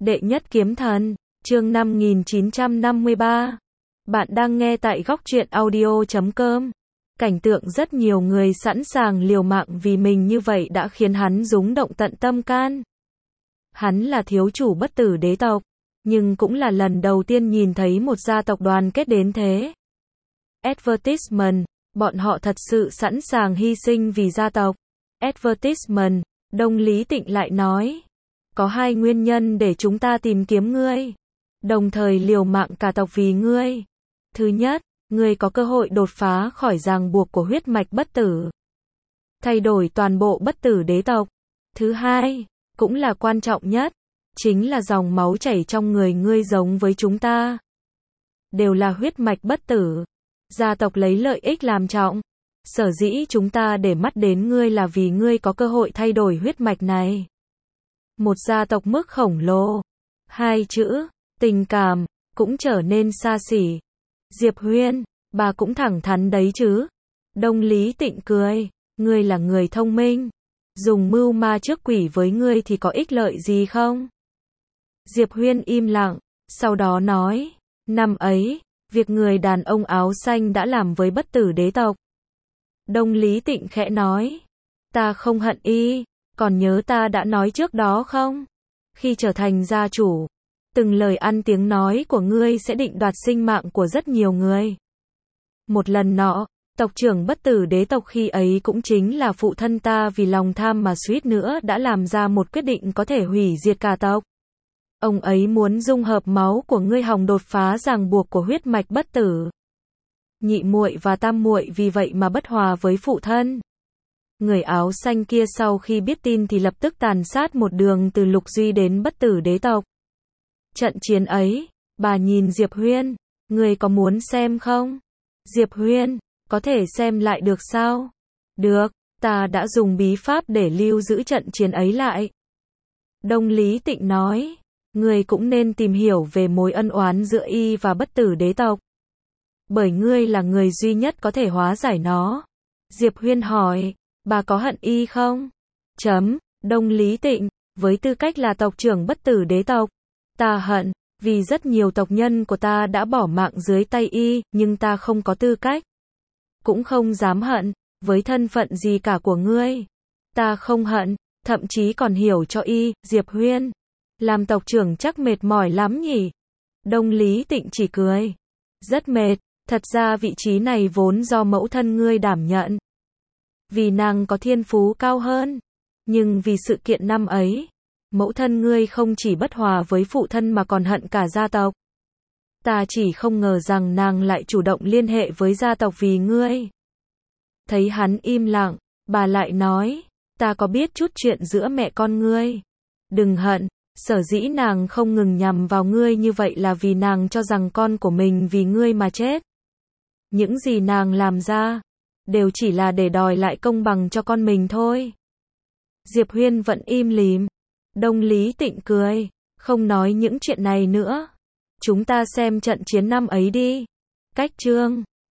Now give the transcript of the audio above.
Đệ nhất kiếm thần, chương 5953. Bạn đang nghe tại góc truyện audio.com. Cảnh tượng rất nhiều người sẵn sàng liều mạng vì mình như vậy đã khiến hắn rúng động tận tâm can. Hắn là thiếu chủ bất tử đế tộc, nhưng cũng là lần đầu tiên nhìn thấy một gia tộc đoàn kết đến thế. Advertisement, bọn họ thật sự sẵn sàng hy sinh vì gia tộc. Advertisement, Đông Lý Tịnh lại nói. Có hai nguyên nhân để chúng ta tìm kiếm ngươi, đồng thời liều mạng cả tộc vì ngươi. Thứ nhất, ngươi có cơ hội đột phá khỏi ràng buộc của huyết mạch bất tử, thay đổi toàn bộ bất tử đế tộc. Thứ hai, cũng là quan trọng nhất, chính là dòng máu chảy trong người ngươi giống với chúng ta, đều là huyết mạch bất tử. Gia tộc lấy lợi ích làm trọng, sở dĩ chúng ta để mắt đến ngươi là vì ngươi có cơ hội thay đổi huyết mạch này. Một gia tộc mức khổng lồ, hai chữ, tình cảm, cũng trở nên xa xỉ. Diệp Huyên, bà cũng thẳng thắn đấy chứ. Đông Lý Tịnh cười, ngươi là người thông minh, dùng mưu ma trước quỷ với ngươi thì có ích lợi gì không? Diệp Huyên im lặng, sau đó nói, năm ấy, việc người đàn ông áo xanh đã làm với bất tử đế tộc. Đông Lý Tịnh khẽ nói, ta không hận y. Còn nhớ ta đã nói trước đó không? Khi trở thành gia chủ, từng lời ăn tiếng nói của ngươi sẽ định đoạt sinh mạng của rất nhiều người. Một lần nọ, tộc trưởng bất tử đế tộc khi ấy cũng chính là phụ thân ta vì lòng tham mà suýt nữa đã làm ra một quyết định có thể hủy diệt cả tộc. Ông ấy muốn dung hợp máu của ngươi hòng đột phá ràng buộc của huyết mạch bất tử. Nhị muội và tam muội vì vậy mà bất hòa với phụ thân. Người áo xanh kia sau khi biết tin thì lập tức tàn sát một đường từ Lục Duy đến bất tử đế tộc. Trận chiến ấy, bà nhìn Diệp Huyên, người có muốn xem không? Diệp Huyên, có thể xem lại được sao? Được, ta đã dùng bí pháp để lưu giữ trận chiến ấy lại. Đông Lý Tịnh nói, người cũng nên tìm hiểu về mối ân oán giữa y và bất tử đế tộc. Bởi ngươi là người duy nhất có thể hóa giải nó. Diệp Huyên hỏi, bà có hận y không? Đông Lý Tịnh, với tư cách là tộc trưởng bất tử đế tộc, ta hận, vì rất nhiều tộc nhân của ta đã bỏ mạng dưới tay y, nhưng ta không có tư cách. Cũng không dám hận, với thân phận gì cả của ngươi. Ta không hận, thậm chí còn hiểu cho y. Diệp Huyên, làm tộc trưởng chắc mệt mỏi lắm nhỉ? Đông Lý Tịnh chỉ cười. Rất mệt, thật ra vị trí này vốn do mẫu thân ngươi đảm nhận. Vì nàng có thiên phú cao hơn. Nhưng vì sự kiện năm ấy, mẫu thân ngươi không chỉ bất hòa với phụ thân mà còn hận cả gia tộc. Ta chỉ không ngờ rằng nàng lại chủ động liên hệ với gia tộc vì ngươi. Thấy hắn im lặng, bà lại nói, ta có biết chút chuyện giữa mẹ con ngươi. Đừng hận, sở dĩ nàng không ngừng nhằm vào ngươi như vậy là vì nàng cho rằng con của mình vì ngươi mà chết. Những gì nàng làm ra đều chỉ là để đòi lại công bằng cho con mình thôi. Diệp Huyên vẫn im lìm. Đông Lý Tịnh cười, không nói những chuyện này nữa. Chúng ta xem trận chiến năm ấy đi. Cách chương